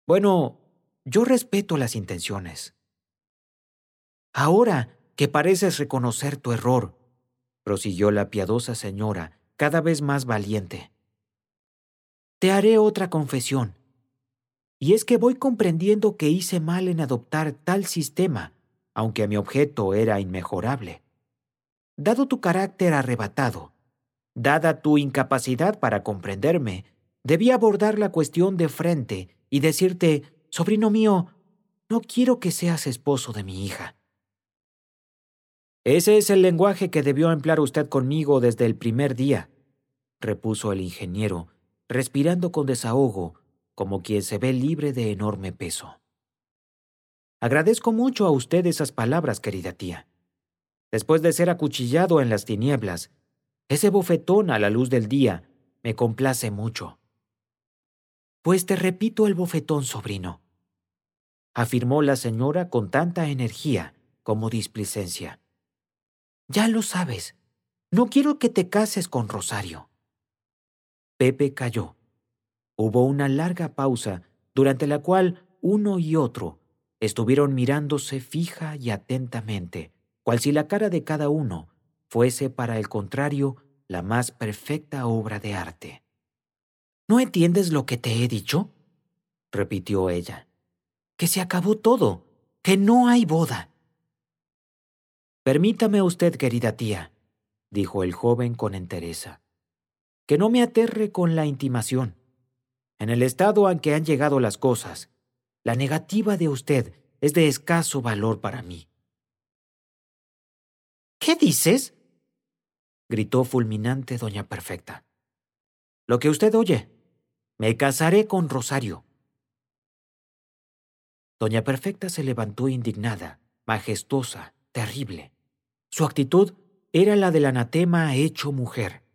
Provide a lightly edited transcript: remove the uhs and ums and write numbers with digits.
Bueno, yo respeto las intenciones. Ahora que pareces reconocer tu error, prosiguió la piadosa señora, cada vez más valiente, te haré otra confesión. Y es que voy comprendiendo que hice mal en adoptar tal sistema, aunque mi objeto era inmejorable. Dado tu carácter arrebatado, dada tu incapacidad para comprenderme, debí abordar la cuestión de frente y decirte, sobrino mío, no quiero que seas esposo de mi hija. Ese es el lenguaje que debió emplear usted conmigo desde el primer día, repuso el ingeniero, respirando con desahogo, como quien se ve libre de enorme peso. Agradezco mucho a usted esas palabras, querida tía. Después de ser acuchillado en las tinieblas, ese bofetón a la luz del día me complace mucho. Pues te repito el bofetón, sobrino, afirmó la señora con tanta energía como displicencia. Ya lo sabes, no quiero que te cases con Rosario. Pepe calló. Hubo una larga pausa, durante la cual uno y otro estuvieron mirándose fija y atentamente, cual si la cara de cada uno fuese para el contrario la más perfecta obra de arte. ¿No entiendes lo que te he dicho?, repitió ella. Que se acabó todo, que no hay boda. Permítame usted, querida tía, dijo el joven con entereza, que no me aterre con la intimación. En el estado en que han llegado las cosas, la negativa de usted es de escaso valor para mí. ¿Qué dices?, gritó fulminante doña Perfecta. Lo que usted oye. Me casaré con Rosario. Doña Perfecta se levantó indignada, majestuosa, terrible. Su actitud era la del anatema hecho mujer.